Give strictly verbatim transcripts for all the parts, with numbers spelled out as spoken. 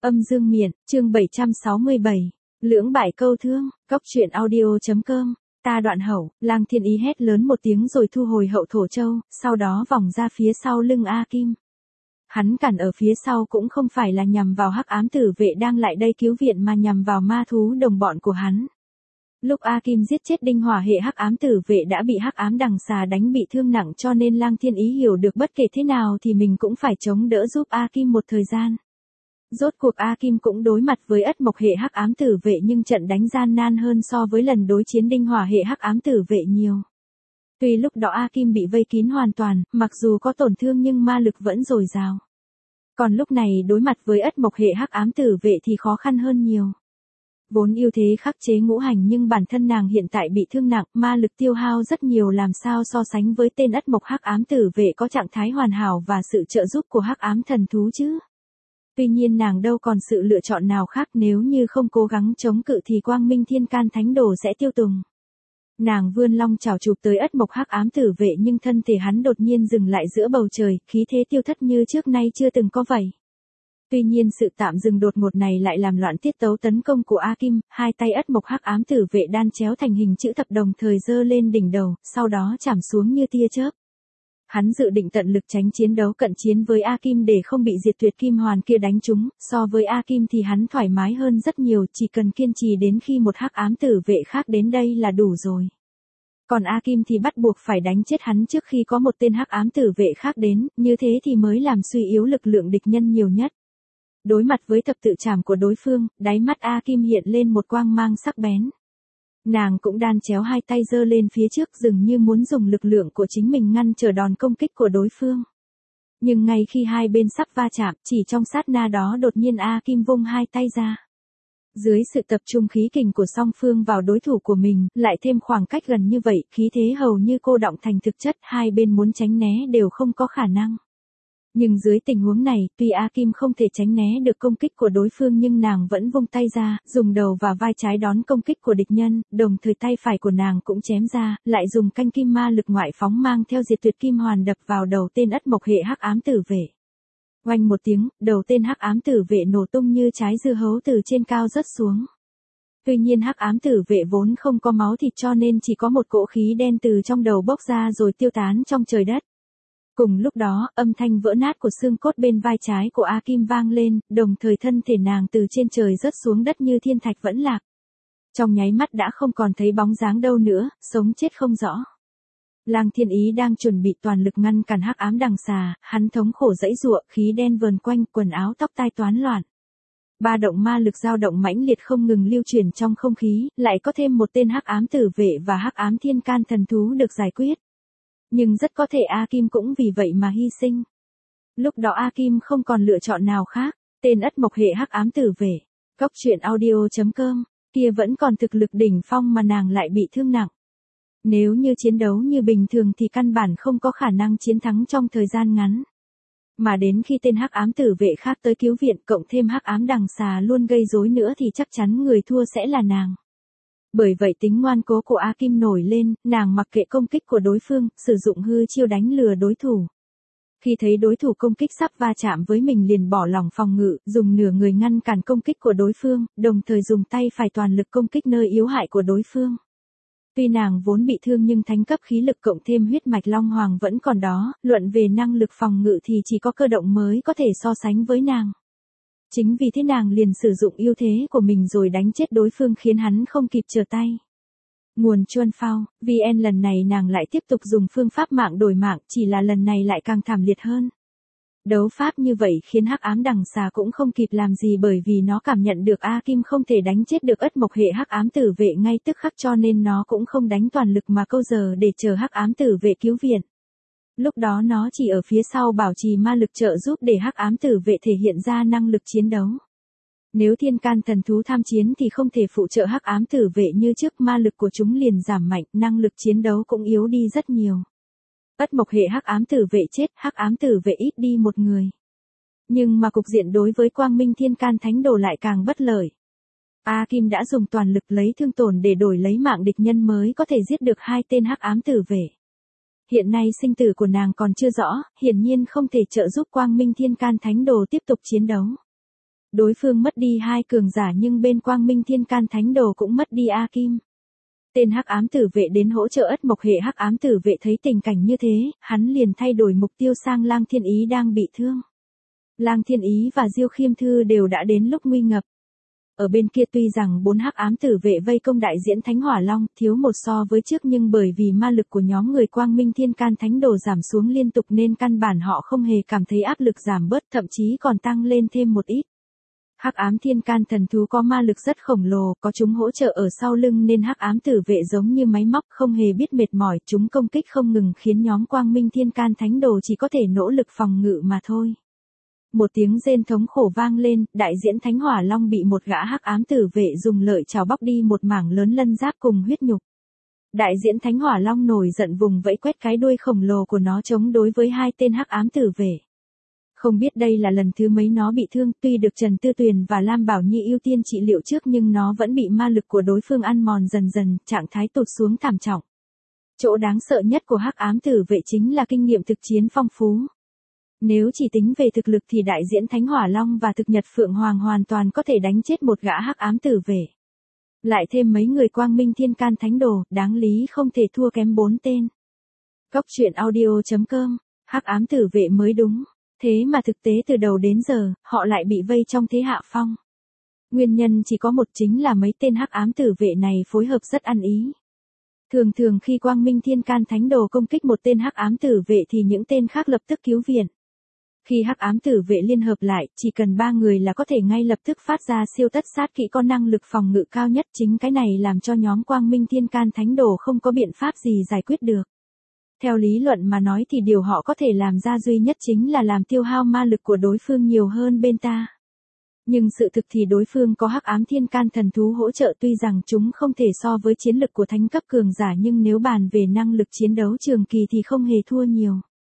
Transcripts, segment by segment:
Âm dương miện, chương bảy trăm sáu mươi bảy. Lưỡng bại câu thương, cóc truyện audio.com. Ta đoạn hậu, Lang Thiên Ý hét lớn một tiếng rồi thu hồi hậu thổ châu, sau đó vòng ra phía sau lưng A Kim. Hắn cản ở phía sau cũng không phải là nhằm vào hắc ám tử vệ đang lại đây cứu viện mà nhằm vào ma thú đồng bọn của hắn. Lúc A Kim giết chết đinh hỏa hệ hắc ám tử vệ đã bị hắc ám đằng xà đánh bị thương nặng, cho nên Lang Thiên Ý hiểu được bất kể thế nào thì mình cũng phải chống đỡ giúp A Kim một thời gian. Rốt cuộc A Kim cũng đối mặt với ất mộc hệ hắc ám tử vệ, nhưng trận đánh gian nan hơn so với lần đối chiến đinh hỏa hệ hắc ám tử vệ nhiều. Tuy lúc đó A Kim bị vây kín hoàn toàn, mặc dù có tổn thương nhưng ma lực vẫn dồi dào. Còn lúc này đối mặt với ất mộc hệ hắc ám tử vệ thì khó khăn hơn nhiều. Vốn ưu thế khắc chế ngũ hành nhưng bản thân nàng hiện tại bị thương nặng, ma lực tiêu hao rất nhiều, làm sao so sánh với tên ất mộc hắc ám tử vệ có trạng thái hoàn hảo và sự trợ giúp của hắc ám thần thú chứ. Tuy nhiên nàng đâu còn sự lựa chọn nào khác, nếu như không cố gắng chống cự thì quang minh thiên can thánh đồ sẽ tiêu tùng. Nàng vươn long chảo chụp tới ất mộc hắc ám tử vệ, nhưng thân thể hắn đột nhiên dừng lại giữa bầu trời, khí thế tiêu thất như trước nay chưa từng có vậy. Tuy nhiên sự tạm dừng đột ngột này lại làm loạn tiết tấu tấn công của A Kim, hai tay ất mộc hắc ám tử vệ đan chéo thành hình chữ thập đồng thời giơ lên đỉnh đầu, sau đó chạm xuống như tia chớp. Hắn dự định tận lực tránh chiến đấu cận chiến với A Kim để không bị diệt tuyệt kim hoàn kia đánh trúng, so với A Kim thì hắn thoải mái hơn rất nhiều, chỉ cần kiên trì đến khi một hắc ám tử vệ khác đến đây là đủ rồi. Còn A Kim thì bắt buộc phải đánh chết hắn trước khi có một tên hắc ám tử vệ khác đến, như thế thì mới làm suy yếu lực lượng địch nhân nhiều nhất. Đối mặt với thập tự trảm của đối phương, đáy mắt A Kim hiện lên một quang mang sắc bén. Nàng cũng đan chéo hai tay giơ lên phía trước, dường như muốn dùng lực lượng của chính mình ngăn trở đòn công kích của đối phương. Nhưng ngay khi hai bên sắp va chạm, chỉ trong sát na đó đột nhiên A Kim vung hai tay ra. Dưới sự tập trung khí kình của song phương vào đối thủ của mình, lại thêm khoảng cách gần như vậy, khí thế hầu như cô đọng thành thực chất, hai bên muốn tránh né đều không có khả năng. Nhưng dưới tình huống này, tuy A Kim không thể tránh né được công kích của đối phương nhưng nàng vẫn vung tay ra, dùng đầu và vai trái đón công kích của địch nhân, đồng thời tay phải của nàng cũng chém ra, lại dùng canh kim ma lực ngoại phóng mang theo diệt tuyệt kim hoàn đập vào đầu tên ất mộc hệ hắc ám tử vệ. Oanh một tiếng, đầu tên hắc ám tử vệ nổ tung như trái dưa hấu từ trên cao rớt xuống. Tuy nhiên hắc ám tử vệ vốn không có máu thịt cho nên chỉ có một cỗ khí đen từ trong đầu bốc ra rồi tiêu tán trong trời đất. Cùng lúc đó, âm thanh vỡ nát của xương cốt bên vai trái của A Kim vang lên, đồng thời thân thể nàng từ trên trời rớt xuống đất như thiên thạch vẫn lạc. Trong nháy mắt đã không còn thấy bóng dáng đâu nữa, sống chết không rõ. Lang Thiên Ý đang chuẩn bị toàn lực ngăn cản hắc ám đằng xà, hắn thống khổ giãy giụa, khí đen vờn quanh, quần áo tóc tai toán loạn. Ba động ma lực dao động mãnh liệt không ngừng lưu truyền trong không khí, lại có thêm một tên hắc ám tử vệ và hắc ám thiên can thần thú được giải quyết. Nhưng rất có thể A Kim cũng vì vậy mà hy sinh. Lúc đó A Kim không còn lựa chọn nào khác, tên ất mộc hệ hắc ám tử vệ, cóc truyện audio.com, kia vẫn còn thực lực đỉnh phong mà nàng lại bị thương nặng. Nếu như chiến đấu như bình thường thì căn bản không có khả năng chiến thắng trong thời gian ngắn. Mà đến khi tên hắc ám tử vệ khác tới cứu viện, cộng thêm hắc ám đằng xà luôn gây rối nữa thì chắc chắn người thua sẽ là nàng. Bởi vậy tính ngoan cố của A Kim nổi lên, nàng mặc kệ công kích của đối phương, sử dụng hư chiêu đánh lừa đối thủ. Khi thấy đối thủ công kích sắp va chạm với mình liền bỏ lỏng phòng ngự, dùng nửa người ngăn cản công kích của đối phương, đồng thời dùng tay phải toàn lực công kích nơi yếu hại của đối phương. Tuy nàng vốn bị thương nhưng thánh cấp khí lực cộng thêm huyết mạch long hoàng vẫn còn đó, luận về năng lực phòng ngự thì chỉ có cơ động mới có thể so sánh với nàng. Chính vì thế nàng liền sử dụng ưu thế của mình rồi đánh chết đối phương khiến hắn không kịp trở tay. Nguồn Chuan Phao, vê en lần này nàng lại tiếp tục dùng phương pháp mạng đổi mạng, chỉ là lần này lại càng thảm liệt hơn. Đấu pháp như vậy khiến hắc ám đằng xà cũng không kịp làm gì, bởi vì nó cảm nhận được A Kim không thể đánh chết được ất mộc hệ hắc ám tử vệ ngay tức khắc, cho nên nó cũng không đánh toàn lực mà câu giờ để chờ hắc ám tử vệ cứu viện. Lúc đó nó chỉ ở phía sau bảo trì ma lực trợ giúp để hắc ám tử vệ thể hiện ra năng lực chiến đấu. Nếu thiên can thần thú tham chiến thì không thể phụ trợ hắc ám tử vệ như trước, ma lực của chúng liền giảm mạnh, năng lực chiến đấu cũng yếu đi rất nhiều. Ất mộc hệ hắc ám tử vệ chết, hắc ám tử vệ ít đi một người. Nhưng mà cục diện đối với quang minh thiên can thánh đồ lại càng bất lợi. A Kim đã dùng toàn lực lấy thương tổn để đổi lấy mạng địch nhân mới có thể giết được hai tên hắc ám tử vệ. Hiện nay sinh tử của nàng còn chưa rõ, hiển nhiên không thể trợ giúp quang minh thiên can thánh đồ tiếp tục chiến đấu. Đối phương mất đi hai cường giả nhưng bên Quang Minh Thiên Can Thánh Đồ cũng mất đi A Kim. Tên hắc ám tử vệ đến hỗ trợ ất mộc hệ hắc ám tử vệ thấy tình cảnh như thế, hắn liền thay đổi mục tiêu sang Lang Thiên Ý đang bị thương. Lang Thiên Ý và Diêu Khiêm Thư đều đã đến lúc nguy ngập. Ở bên kia tuy rằng bốn hắc ám tử vệ vây công đại diễn Thánh Hỏa Long thiếu một so với trước nhưng bởi vì ma lực của nhóm người Quang Minh Thiên Can Thánh Đồ giảm xuống liên tục nên căn bản họ không hề cảm thấy áp lực giảm bớt, thậm chí còn tăng lên thêm một ít. Hắc ám thiên can thần thú có ma lực rất khổng lồ, có chúng hỗ trợ ở sau lưng nên hắc ám tử vệ giống như máy móc không hề biết mệt mỏi, chúng công kích không ngừng khiến nhóm Quang Minh Thiên Can Thánh Đồ chỉ có thể nỗ lực phòng ngự mà thôi. Một tiếng rên thống khổ vang lên, đại diễn Thánh Hỏa Long bị một gã hắc ám tử vệ dùng lợi chảo bóc đi một mảng lớn lân giáp cùng huyết nhục. Đại diễn Thánh Hỏa Long nổi giận vùng vẫy quét cái đuôi khổng lồ của nó chống đối với hai tên hắc ám tử vệ. Không biết đây là lần thứ mấy nó bị thương, tuy được Trần Tư Tuyền và Lam Bảo Nhi ưu tiên trị liệu trước nhưng nó vẫn bị ma lực của đối phương ăn mòn dần dần, trạng thái tụt xuống thảm trọng. Chỗ đáng sợ nhất của hắc ám tử vệ chính là kinh nghiệm thực chiến phong phú. Nếu chỉ tính về thực lực thì đại diễn Thánh Hỏa Long và thực nhật Phượng Hoàng hoàn toàn có thể đánh chết một gã hắc ám tử vệ. Lại thêm mấy người Quang Minh Thiên Can Thánh Đồ, đáng lý không thể thua kém bốn tên. Cốc truyện audio chấm com, hắc ám tử vệ mới đúng. Thế mà thực tế từ đầu đến giờ, họ lại bị vây trong thế hạ phong. Nguyên nhân chỉ có một, chính là mấy tên hắc ám tử vệ này phối hợp rất ăn ý. Thường thường khi Quang Minh Thiên Can Thánh Đồ công kích một tên hắc ám tử vệ thì những tên khác lập tức cứu viện. Khi hắc ám tử vệ liên hợp lại, chỉ cần ba người là có thể ngay lập tức phát ra siêu tất sát kỹ có năng lực phòng ngự cao nhất, chính cái này làm cho nhóm Quang Minh Thiên Can Thánh Đồ không có biện pháp gì giải quyết được. Theo lý luận mà nói thì điều họ có thể làm ra duy nhất chính là làm tiêu hao ma lực của đối phương nhiều hơn bên ta. Nhưng sự thực thì đối phương có hắc ám thiên can thần thú hỗ trợ, tuy rằng chúng không thể so với chiến lực của thánh cấp cường giả nhưng nếu bàn về năng lực chiến đấu trường kỳ thì không hề thua nhiều.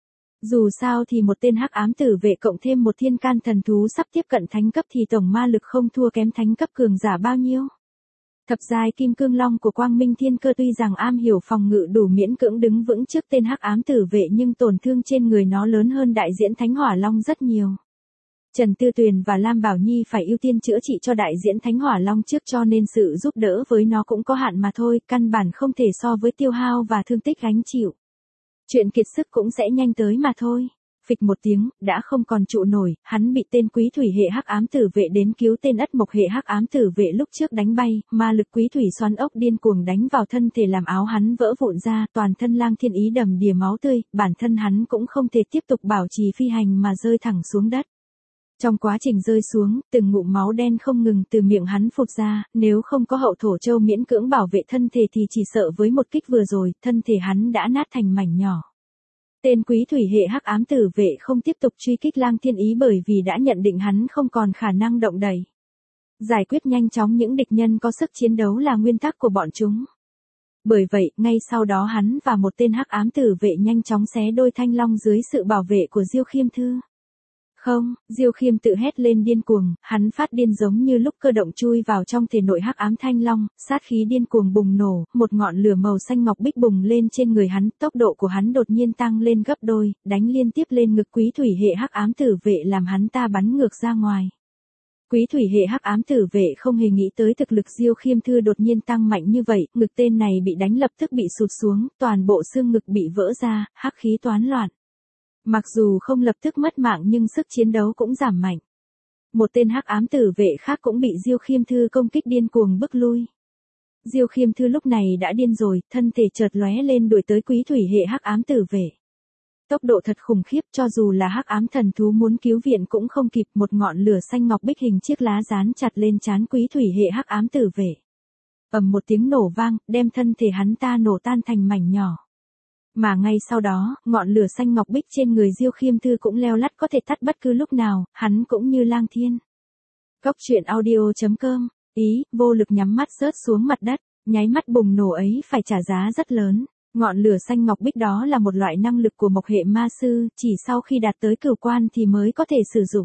Dù sao thì một tên hắc ám tử vệ cộng thêm một thiên can thần thú sắp tiếp cận thánh cấp thì tổng ma lực không thua kém thánh cấp cường giả bao nhiêu. Thập giai Kim Cương Long của Quang Minh Thiên Cơ tuy rằng am hiểu phòng ngự đủ miễn cưỡng đứng vững trước tên hắc ám tử vệ nhưng tổn thương trên người nó lớn hơn đại diễn Thánh Hỏa Long rất nhiều. Trần Tư Tuyền và Lam Bảo Nhi phải ưu tiên chữa trị cho đại diễn Thánh Hỏa Long trước cho nên sự giúp đỡ với nó cũng có hạn mà thôi, căn bản không thể so với tiêu hao và thương tích gánh chịu. Chuyện kiệt sức cũng sẽ nhanh tới mà thôi. Phịch một tiếng, đã không còn trụ nổi, hắn bị tên quý thủy hệ hắc ám tử vệ đến cứu tên ất mộc hệ hắc ám tử vệ lúc trước đánh bay, ma lực quý thủy xoắn ốc điên cuồng đánh vào thân thể làm áo hắn vỡ vụn ra, toàn thân Lang Thiên Ý đầm đìa máu tươi, bản thân hắn cũng không thể tiếp tục bảo trì phi hành mà rơi thẳng xuống đất. Trong quá trình rơi xuống, từng ngụm máu đen không ngừng từ miệng hắn phụt ra, nếu không có hậu thổ châu miễn cưỡng bảo vệ thân thể thì chỉ sợ với một kích vừa rồi, thân thể hắn đã nát thành mảnh nhỏ. Tên quý thủy hệ hắc ám tử vệ không tiếp tục truy kích Lang Thiên Ý bởi vì đã nhận định hắn không còn khả năng động đậy. Giải quyết nhanh chóng những địch nhân có sức chiến đấu là nguyên tắc của bọn chúng. Bởi vậy, ngay sau đó hắn và một tên hắc ám tử vệ nhanh chóng xé đôi thanh long dưới sự bảo vệ của Diêu Khiêm Thư. Không, Diêu Khiêm tự hét lên điên cuồng, hắn phát điên giống như lúc cơ động chui vào trong thể nội hắc ám thanh long, sát khí điên cuồng bùng nổ, một ngọn lửa màu xanh ngọc bích bùng lên trên người hắn, tốc độ của hắn đột nhiên tăng lên gấp đôi, đánh liên tiếp lên ngực quý thủy hệ hắc ám tử vệ làm hắn ta bắn ngược ra ngoài. Quý thủy hệ hắc ám tử vệ không hề nghĩ tới thực lực Diêu Khiêm Thư đột nhiên tăng mạnh như vậy, ngực tên này bị đánh lập tức bị sụt xuống, toàn bộ xương ngực bị vỡ ra, hắc khí toán loạn. Mặc dù không lập tức mất mạng nhưng sức chiến đấu cũng giảm mạnh. Một tên hắc ám tử vệ khác cũng bị Diêu Khiêm Thư công kích điên cuồng bức lui. Diêu Khiêm Thư lúc này đã điên rồi, thân thể chợt lóe lên đuổi tới quý thủy hệ hắc ám tử vệ. Tốc độ thật khủng khiếp, cho dù là hắc ám thần thú muốn cứu viện cũng không kịp, một ngọn lửa xanh ngọc bích hình chiếc lá dán chặt lên trán quý thủy hệ hắc ám tử vệ. Ầm một tiếng nổ vang, đem thân thể hắn ta nổ tan thành mảnh nhỏ. Mà ngay sau đó, ngọn lửa xanh ngọc bích trên người Diêu Khiêm Thư cũng leo lắt có thể tắt bất cứ lúc nào, hắn cũng như Lang Thiên. Cốc truyện audio chấm com, ý, vô lực nhắm mắt rớt xuống mặt đất, nháy mắt bùng nổ ấy phải trả giá rất lớn. Ngọn lửa xanh ngọc bích đó là một loại năng lực của mộc hệ ma sư, chỉ sau khi đạt tới cửu quan thì mới có thể sử dụng.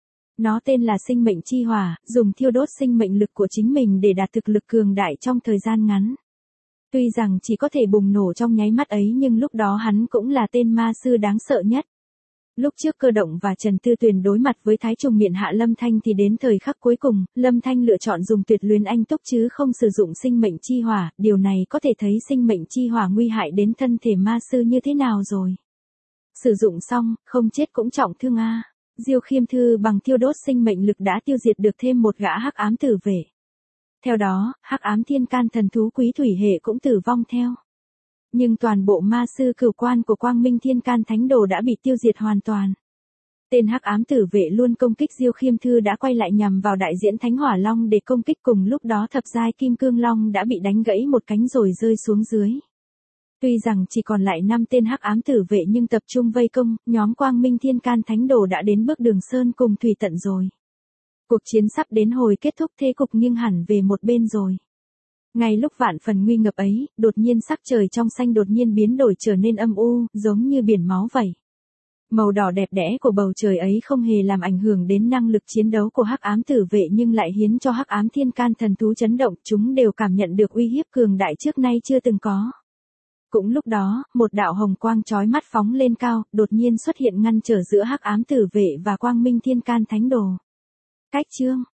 Nó tên là sinh mệnh chi hỏa, dùng thiêu đốt sinh mệnh lực của chính mình để đạt thực lực cường đại trong thời gian ngắn. Tuy rằng chỉ có thể bùng nổ trong nháy mắt ấy nhưng lúc đó hắn cũng là tên ma sư đáng sợ nhất. Lúc trước Cơ Động và Trần Tư Tuyền đối mặt với Thái Trùng miện hạ Lâm Thanh thì đến thời khắc cuối cùng, Lâm Thanh lựa chọn dùng tuyệt luyến anh túc chứ không sử dụng sinh mệnh chi hỏa, điều này có thể thấy sinh mệnh chi hỏa nguy hại đến thân thể ma sư như thế nào rồi. Sử dụng xong, không chết cũng trọng thương a. Diêu Khiêm Thư bằng thiêu đốt sinh mệnh lực đã tiêu diệt được thêm một gã hắc ám tử vệ. Theo đó, hắc ám thiên can thần thú quý thủy hệ cũng tử vong theo. Nhưng toàn bộ ma sư cửu quan của Quang Minh Thiên Can Thánh Đồ đã bị tiêu diệt hoàn toàn. Tên hắc ám tử vệ luôn công kích Diêu Khiêm Thư đã quay lại nhằm vào đại diễn Thánh Hỏa Long để công kích, cùng lúc đó thập giai Kim Cương Long đã bị đánh gãy một cánh rồi rơi xuống dưới. Tuy rằng chỉ còn lại năm tên hắc ám tử vệ nhưng tập trung vây công, nhóm Quang Minh Thiên Can Thánh Đồ đã đến bước đường sơn cùng thủy tận rồi. Cuộc chiến sắp đến hồi kết thúc, thế cục nghiêng hẳn về một bên rồi. Ngay lúc vạn phần nguy ngập ấy, đột nhiên sắc trời trong xanh đột nhiên biến đổi trở nên âm u, giống như biển máu vậy. Màu đỏ đẹp đẽ của bầu trời ấy không hề làm ảnh hưởng đến năng lực chiến đấu của hắc ám tử vệ nhưng lại khiến cho hắc ám thiên can thần thú chấn động, chúng đều cảm nhận được uy hiếp cường đại trước nay chưa từng có. Cũng lúc đó, một đạo hồng quang chói mắt phóng lên cao, đột nhiên xuất hiện ngăn trở giữa hắc ám tử vệ và Quang Minh Thiên Can Thánh Đồ. Cách chương